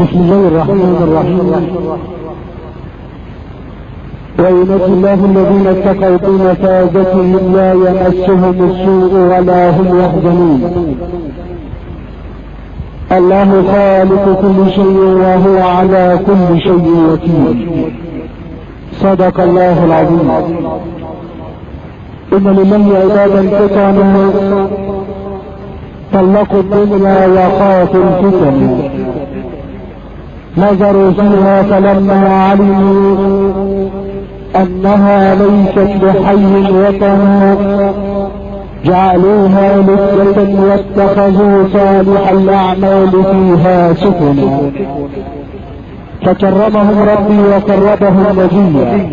بسم الله الرحمن الرحيم. وينجي الله الذين اتقوا بمفازتهم لا يمسهم السوء ولا هم يحزنون. الله خالق كل شيء وهو على كل شيء وكيل. صدق الله العظيم. إن لله عبادا فتنا طلقوا الدنيا وخافوا الفتن، نظروا فيها فلما علموا أنها ليست بحي وطن جعلوها لذة واتخذوا صالح الأعمال فيها سفنا، فكرمهم ربي وقربهم نجيا.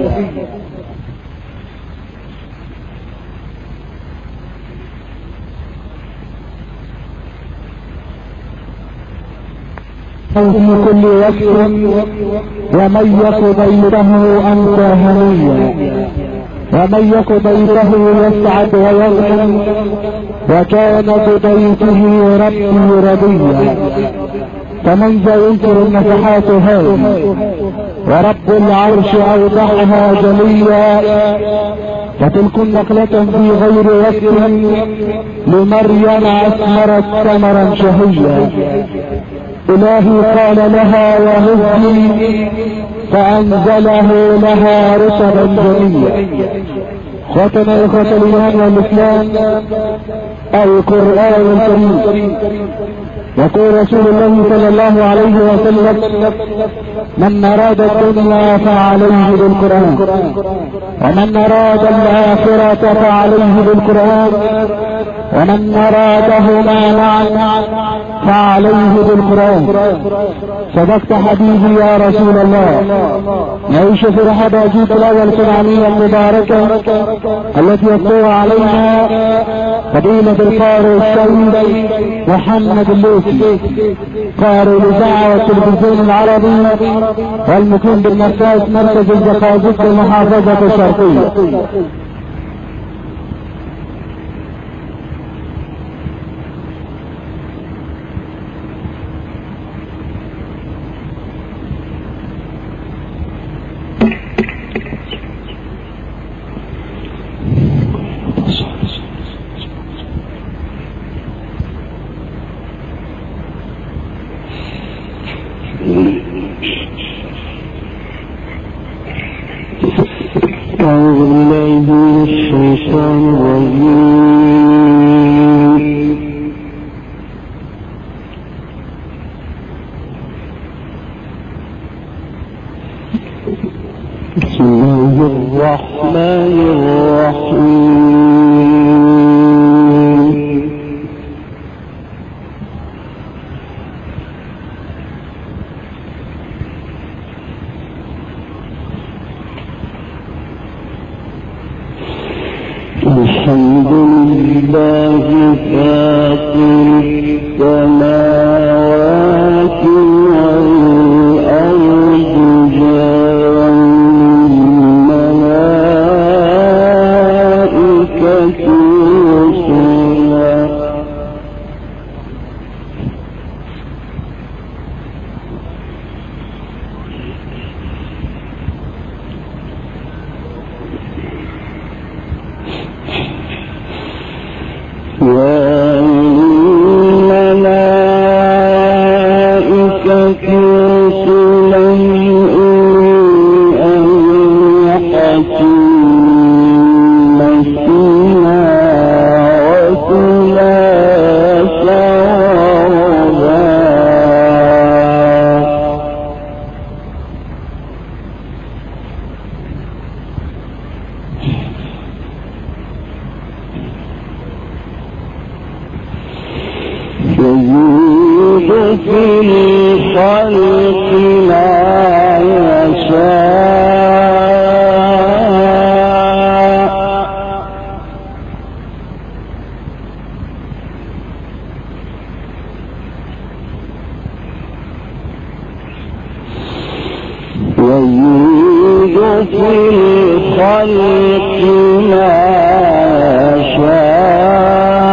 في كل وقت ومن يك بيته أنت هنيا، ومن يك بيته يسعد ويغنم، وكان ببيته ربي رضيا. فمن ذا ينكر النفحات هذه ورب العرش أوضحها جليا. وتلك نقلة في غير وقت لمريم أثمرت ثمرا شهيا. إلهي قال لها وهزي فأنزله لها رطبا جنيا. ختم إخوة الإيمان والإسلام القرآن الكريم. يقول رسول الله صلى الله عليه وسلم: من أراد الدنيا فعليه بالقرآن، ومن أراد الآخرة فعليه بالقرآن، ومن أرادهما معا فعليه بالقرآن. صدقت حبيبي يا رسول الله. نعيش في رحاب أجيب الأول القرآنية المباركة التي يطلع عليها فضيلة القارئ السيد محمد اللوسي، قارئ الإذاعة والتلفزيون العربي والمقيم بالمركز مركز الزقازيق المحافظة الشرقية. أعوذ بالله من الشيطان الرجيم. بسم الله الرحمن الرحيم. الحمد لله فاطر السماوات والأرض جاعل الملائكة رسلا يزيد في الخلق ما يشاء يزيد في الخلق ما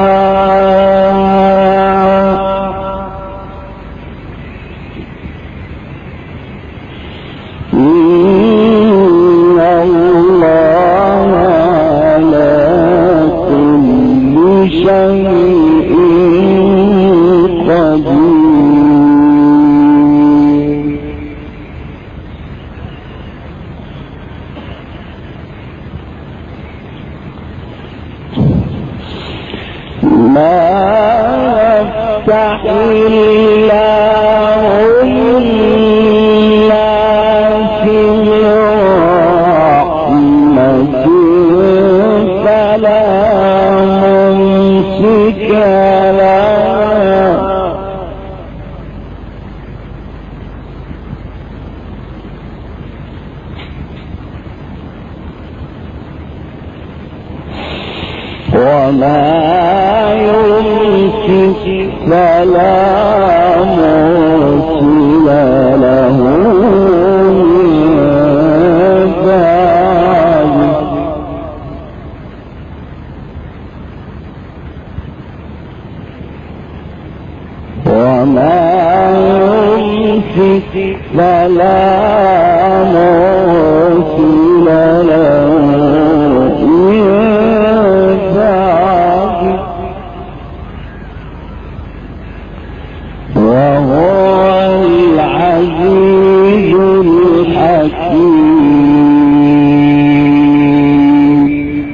يشاء وما يمسك فلا مرسل له من بعده وما يمسك فلا مرسل له من بعده وهو العزيز الحكيم.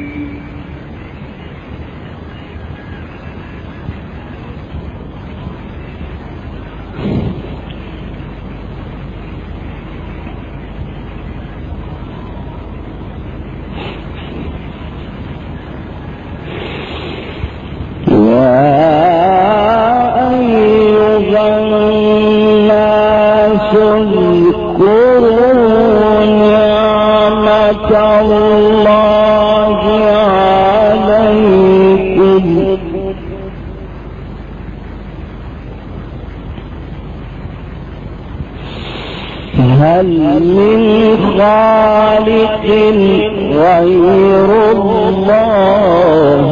هل من خالق غير الله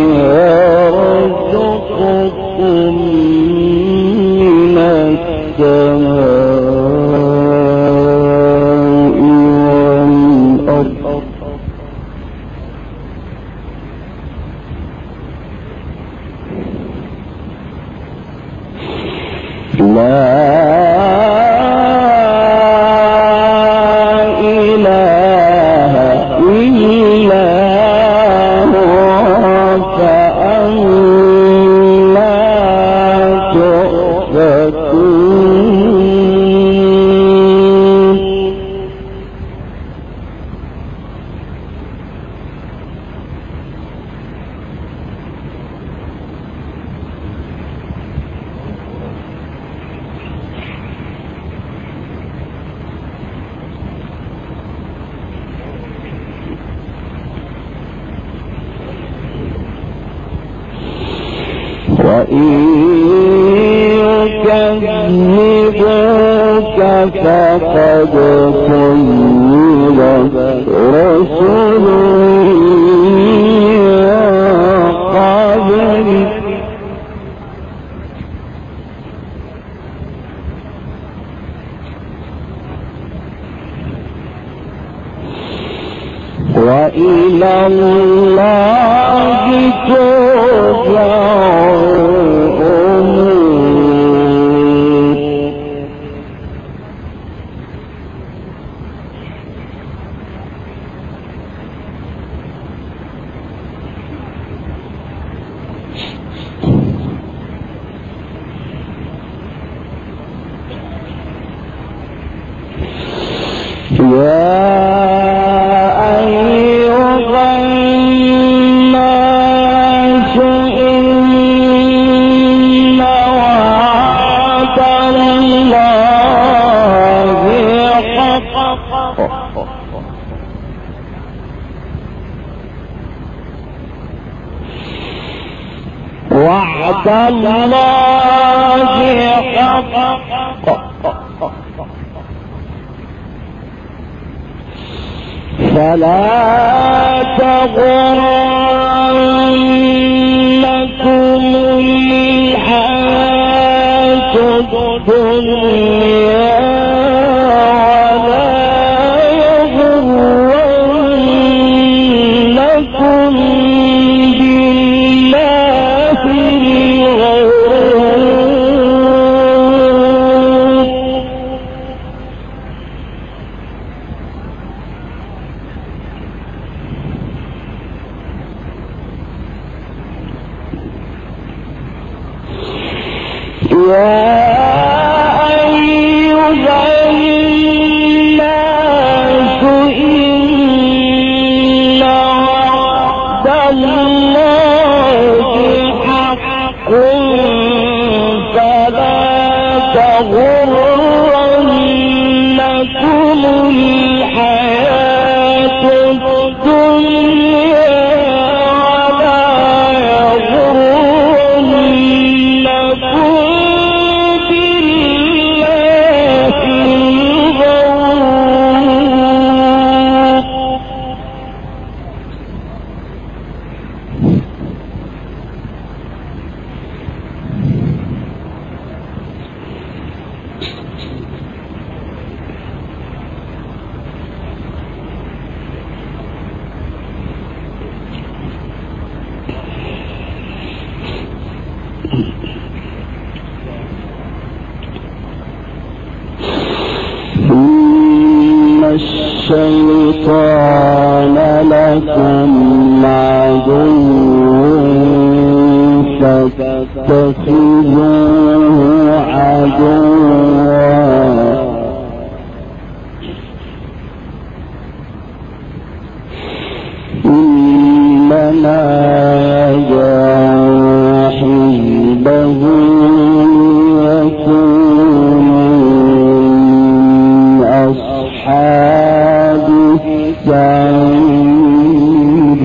يرزقكم من السماء والأرض وإن يكذبوك فقد كذبت رسل من قبلك وإلى الله ترجع وعد الله حق فلا تغرنكم الحياة الدنيا ولا الشيطان لكم عدو فاتخذوه عدوا إنما يدعو حزبه ليكونوا أصحاب السعير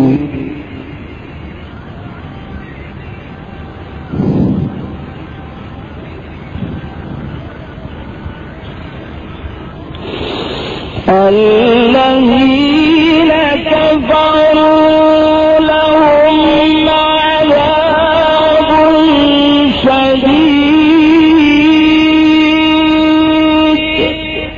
الذين كفروا لهم عذاب شديد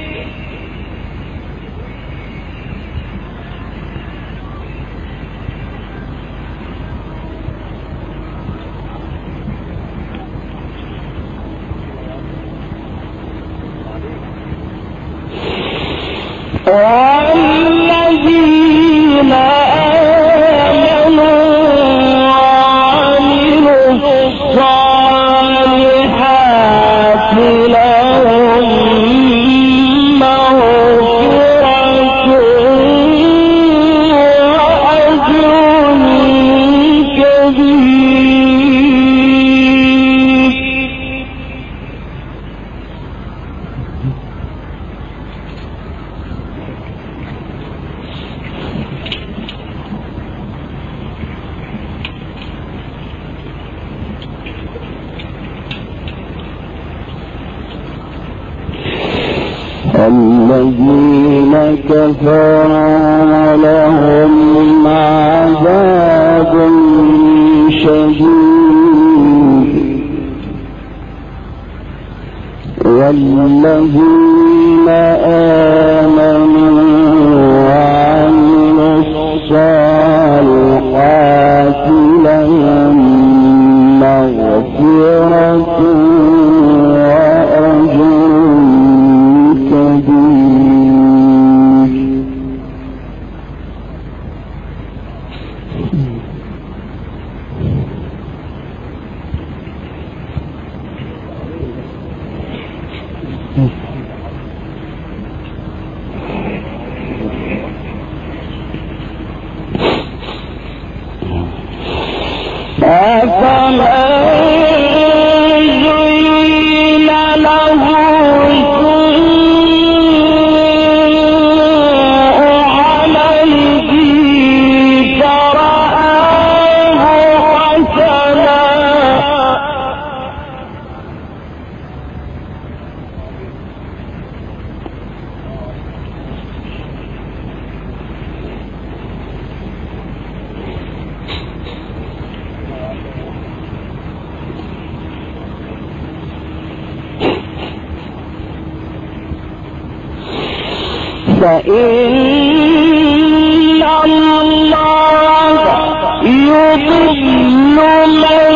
والذين آمنوا وعملوا الصالحات لهم مغفرة وأجر كبير الذين كفروا لهم عذاب شديد والذين آمنوا وعملوا الصالحات لهم مغفرة فإن الله يضل من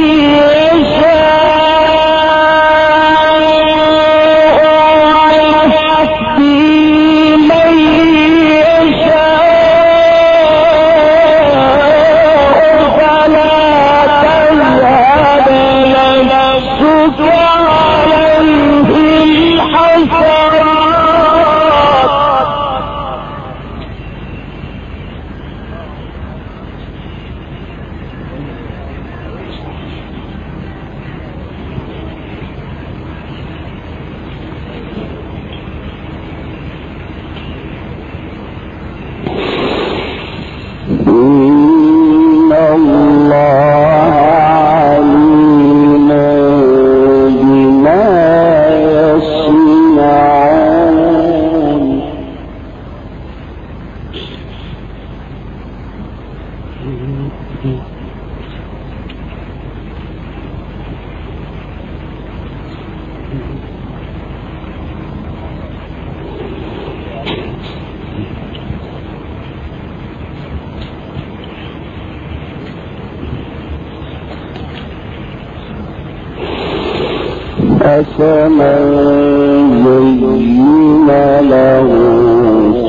يشاء ويهدي من يشاء فلا تذهب نفسك عليهم حسرات أفمن زين له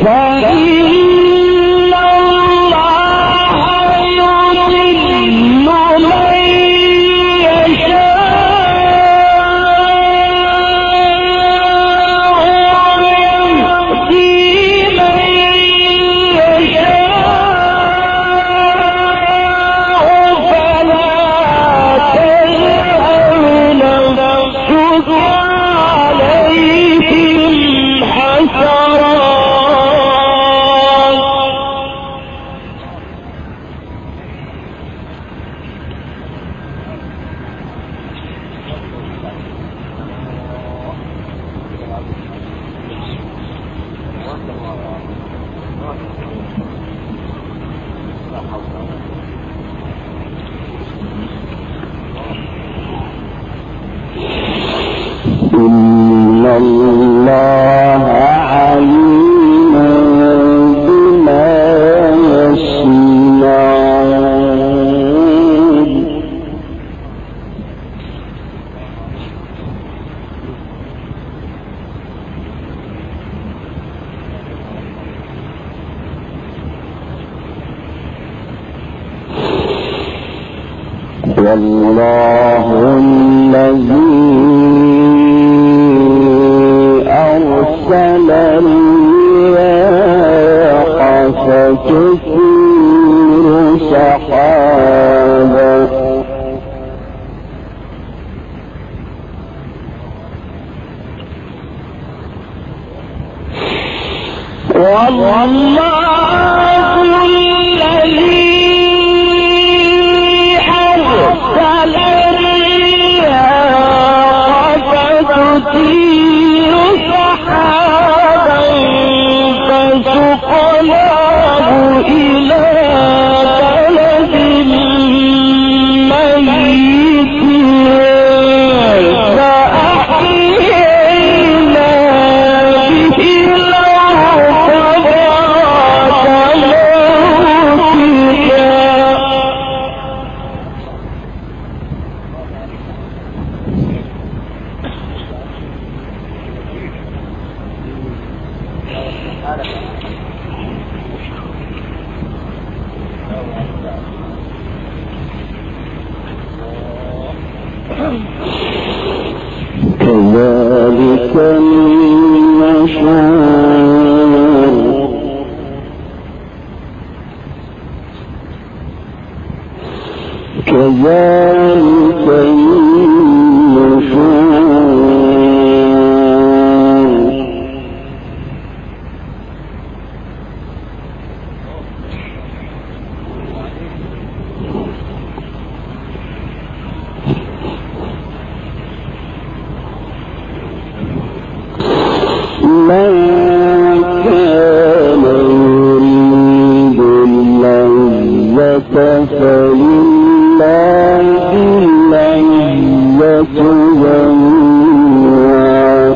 والله الذي أرسل الرياح فتثير سحابا والله كذلك النشور كذلك من كان يريد العزة فلله العزة جميعا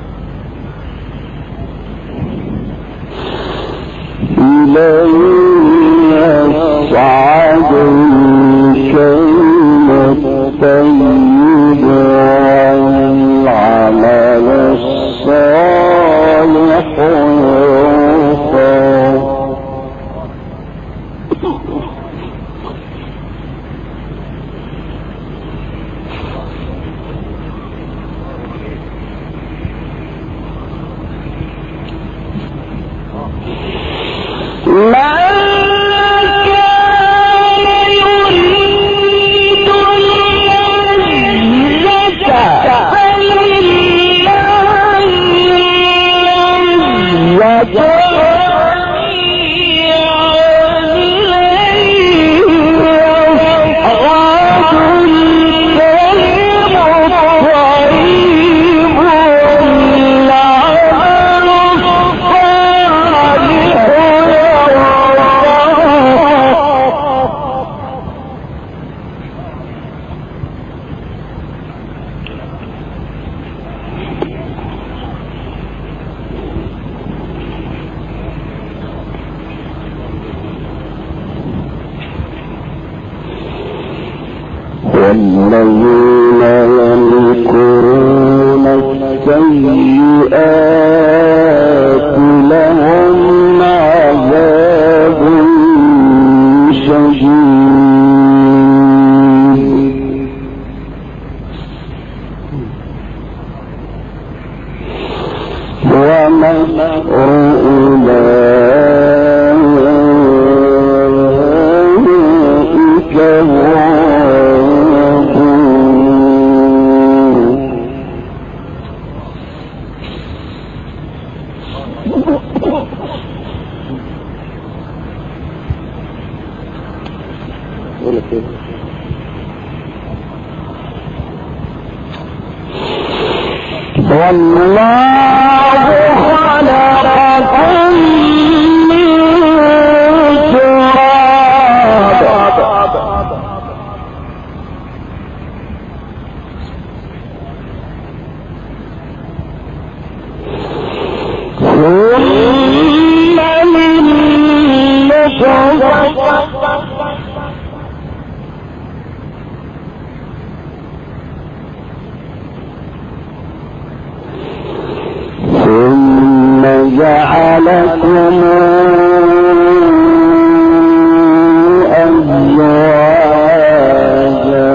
إليه الطيب والعمل الصالح يرفع والذين يمكرون السيئات لهم عذاب شديد ومكر أولئك والله خلقكم من تراب ثم من نطفة ثم جعلكم أزواجا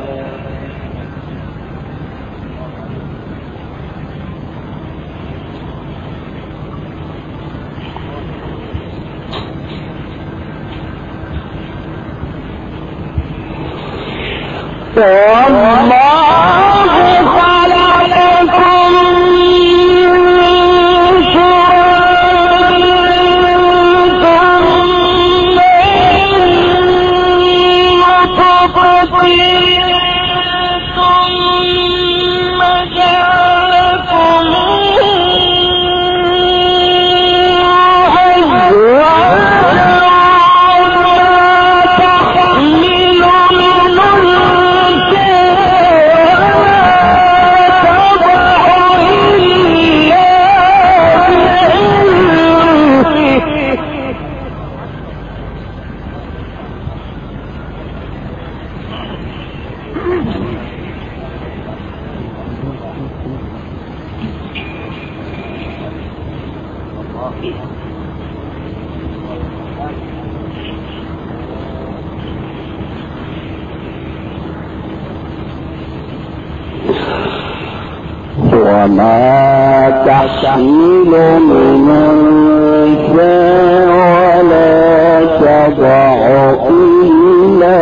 وما تحمل من أنثى ولا تضع إلا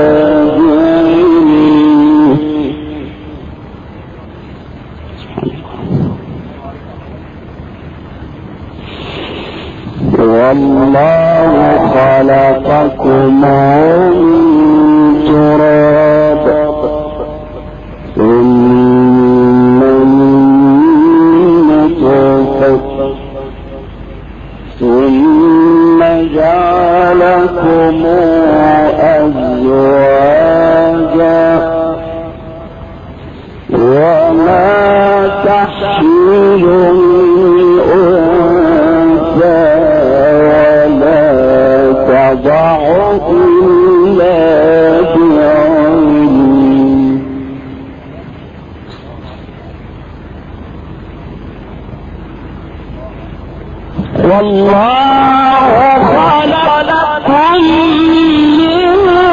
بعلمه والله خلقكم من تراب ثم جعلكم أزواجا وما تحمل من أنثى ولا تضع إلا بعلمه والله خلقكم من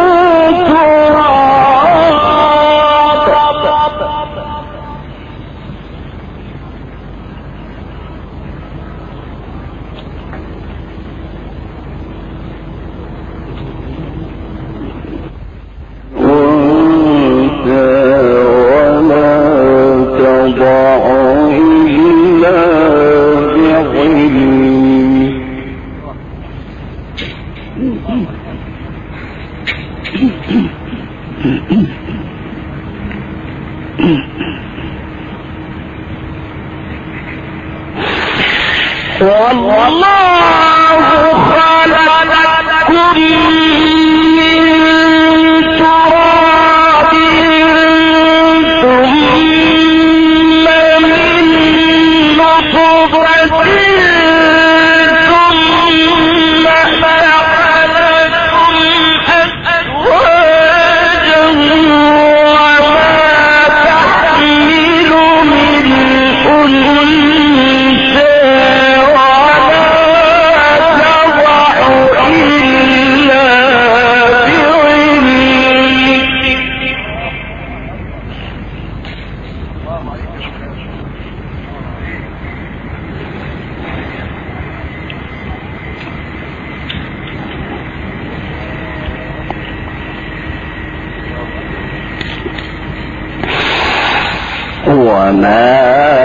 وما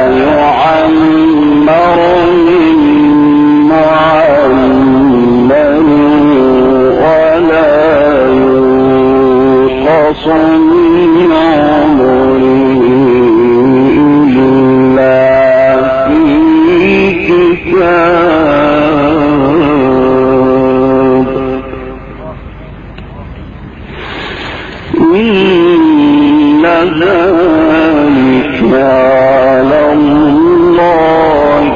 يعمر من معمر ولا ينقص من عمره إلا في كتاب إن ذلك على الله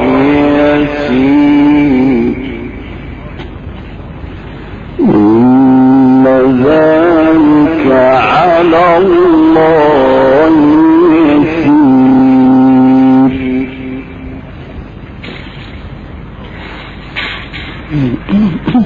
يسير إن ذلك على الله يسير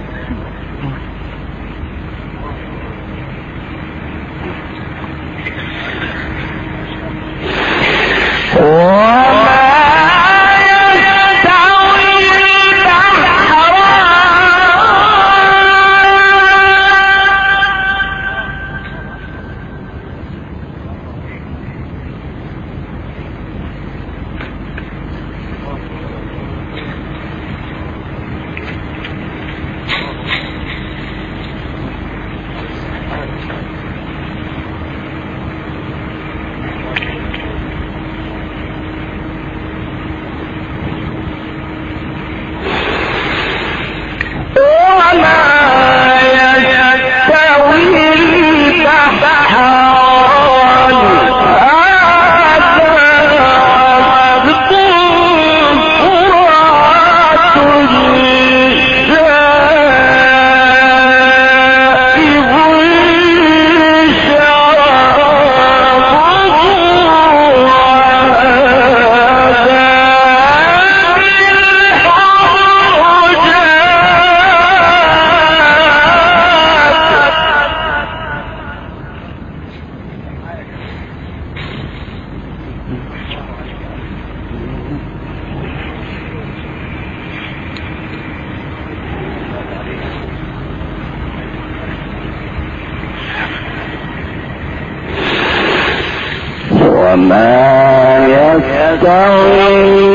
وما يستوي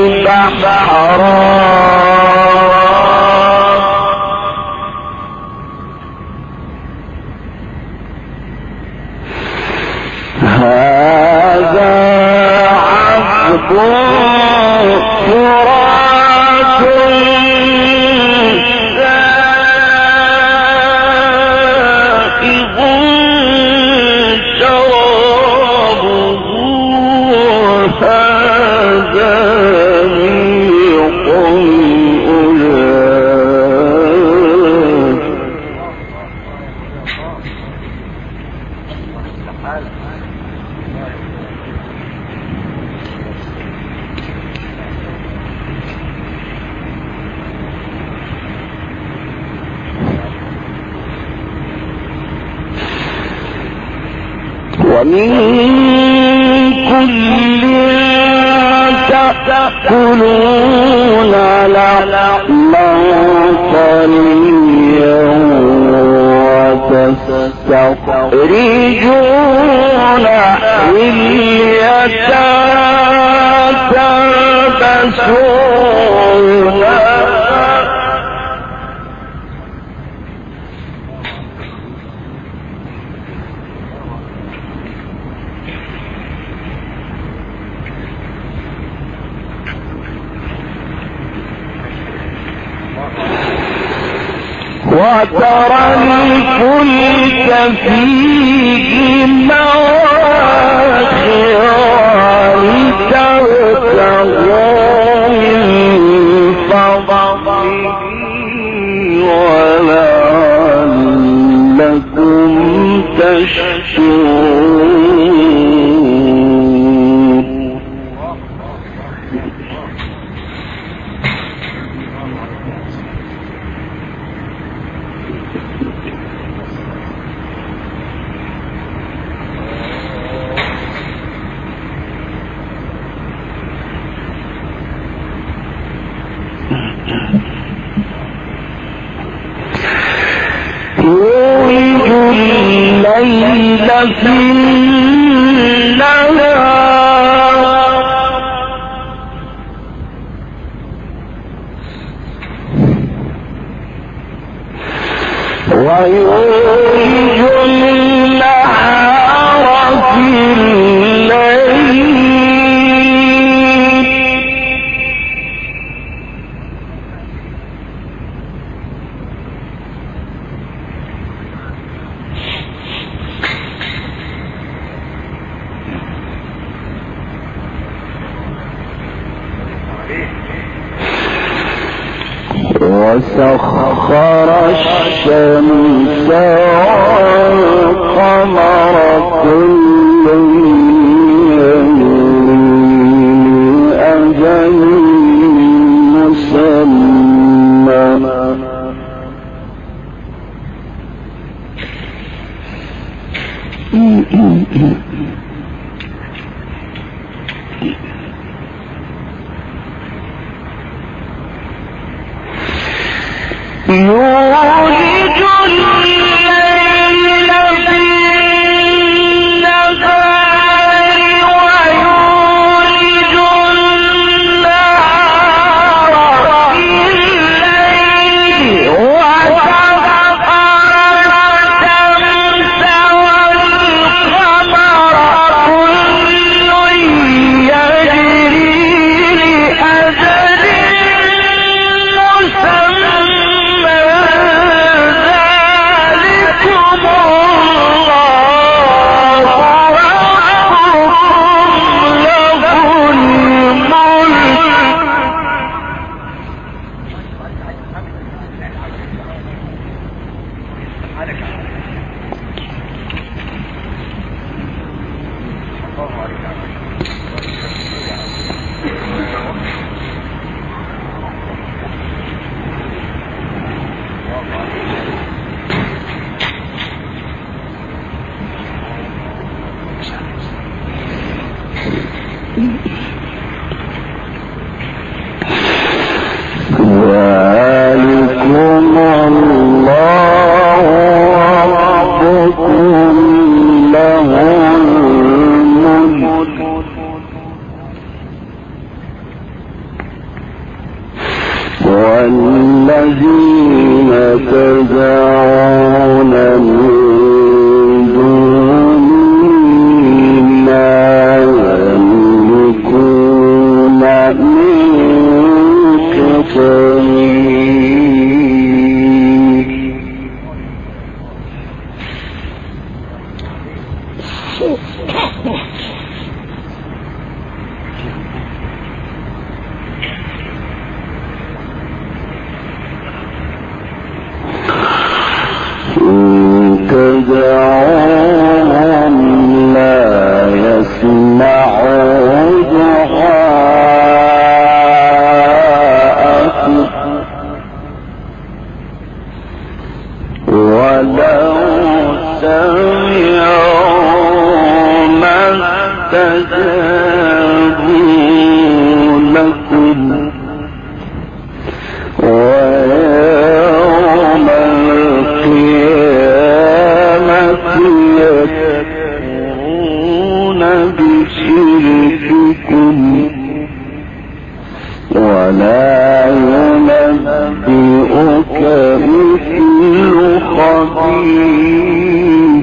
البحران هذا عذب فرات سائغ شرابه هذا ميق ومن كل تأكلون لحما طريا وتستخرجون حلية تلبسونها وترى الفلك فيه مواخر لتبتغوا من فضله ولعلكم تشكرون. يولج الليل في النهار ويولج النهار في الليل وسخر الشمس والقمر كل أجل مسمى يولج الليل في النهار ويولج النهار في الليل وسخر الشمس والقمر كل يجري لأجل مسمى ذلكم الله ربكم له الملك ذلكم الله ربكم له الملك والذين تدعون من دونه لا يملكون منك تدعوهم لا يسمعوا دعاءكم ولو سمعوا فاستجابوا لكم ويوم القيامة يكفرون بشرككم ولا ينبئك مثل خبير.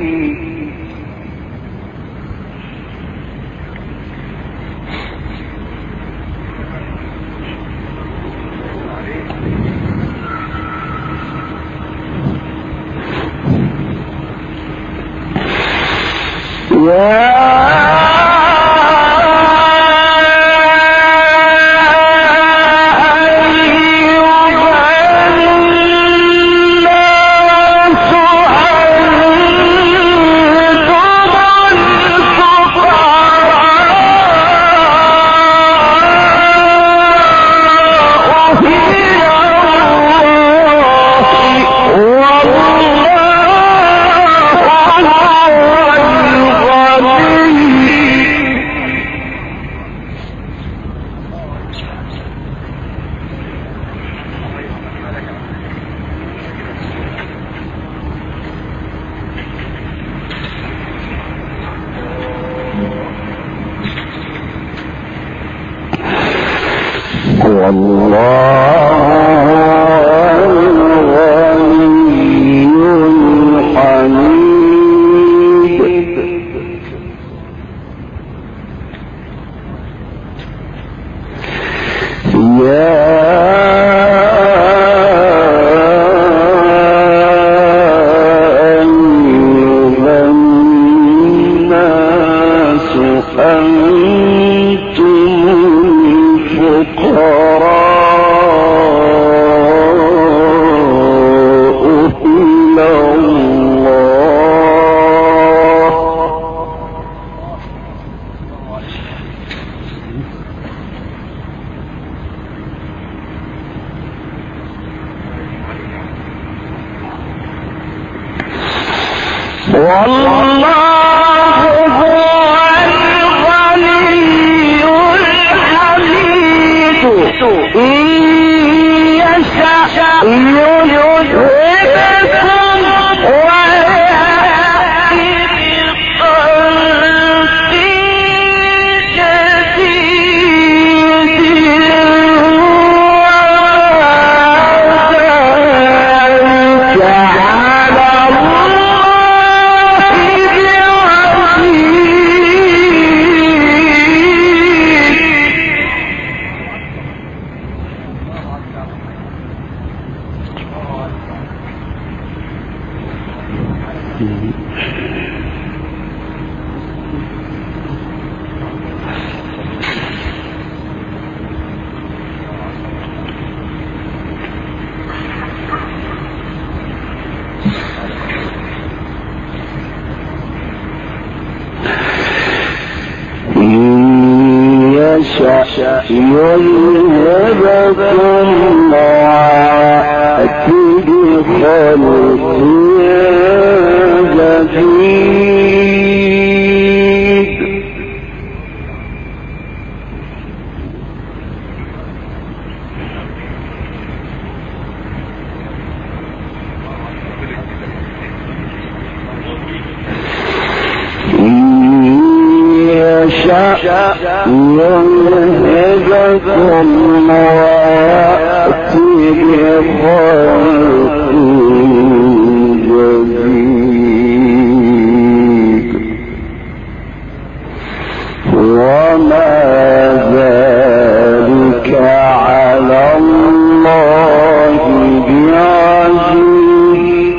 يذهبكم ويأتي بخلق جديد. يذهبكم ويأتي بخلق جديد وما ذلك على الله بعزيز.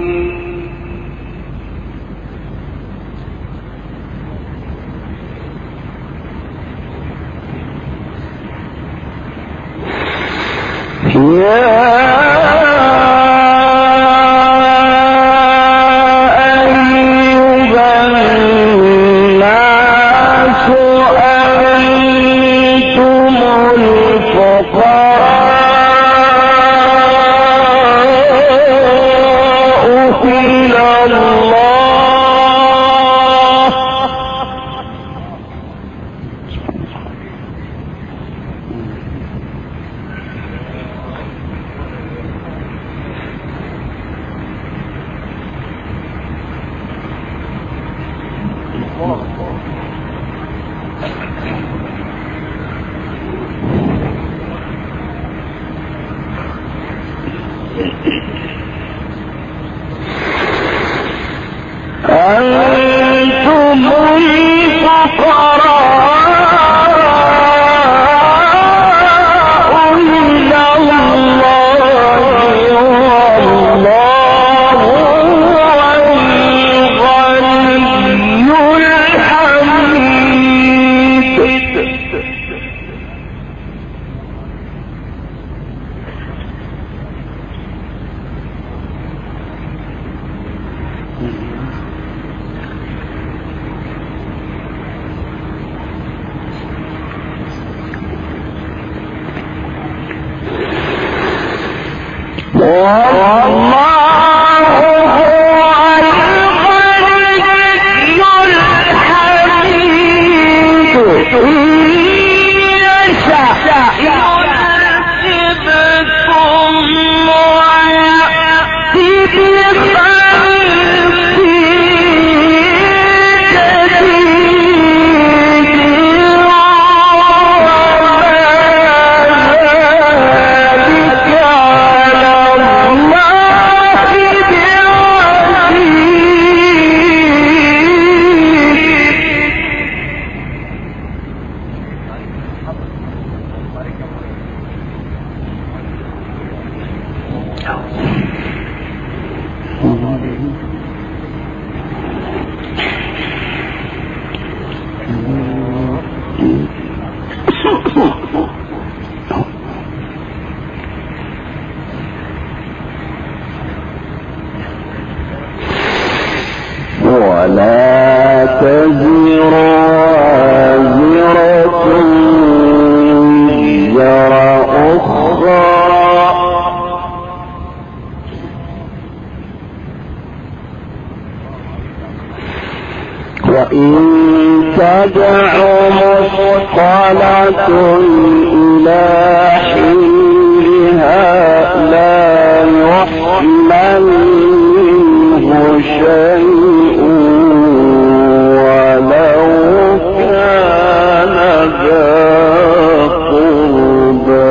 تدع مثقلة إلى حملها لا يحمل منه شيء ولو كان ذا قربى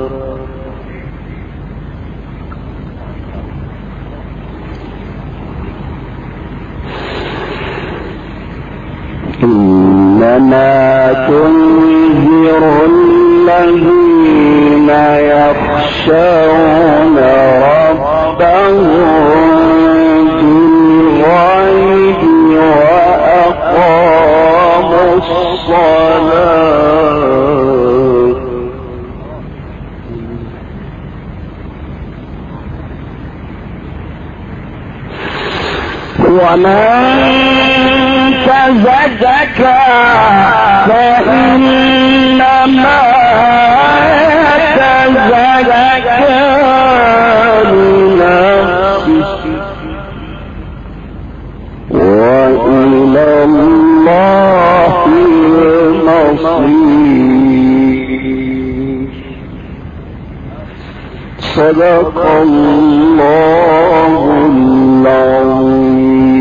إنما تنذر الذين يخشون ربهم بالغيب وأقاموا الصلاة ومن تزكى فإنما يتزكى لنفسه وإلى الله المصير. صدق الله العظيم.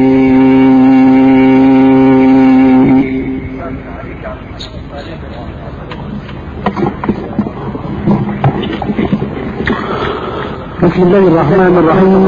بسم الله الرحمن الرحيم.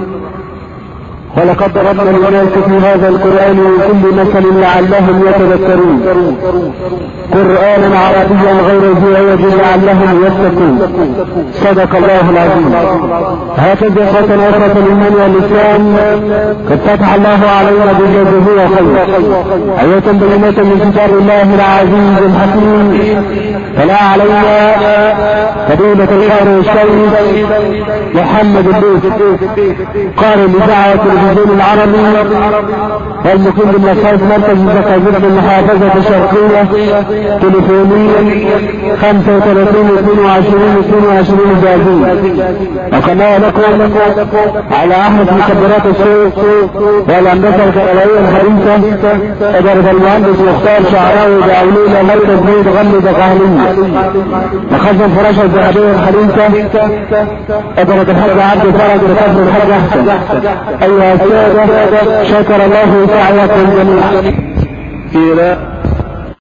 ولقد ضربنا للناس في هذا القرآن وكل مثل لعلهم يتذكرون قرآنا عربيا غير ذي عوج لعلهم يتقون. صدق الله العظيم. هكذا ختم أخرة الإيمان والإسلام قد فتح الله علينا بجازه وخير آية بينات من كتاب الله العزيز الحكيم. فلا علينا فضيلة القارئ الشيخ محمد الدوس قارئ لدعوة التلفزيون العربي والمقيم بالمصارف مركز زقازيق بالمحافظة الشرقية تليفونيا 35 22 جازين. وكما لكم على أحد مخبرات السوق والأندسة الكهربائية الحديثة إدارة المهندس مختار شعراوي بأولينا غير تجميد غلي دقهلية مخزن فراشة الذهبية الحديثة إدارة الحاج عبد فرج لقبر الحاج أحسن. أيها السادة شكر الله سعيكم جميعا.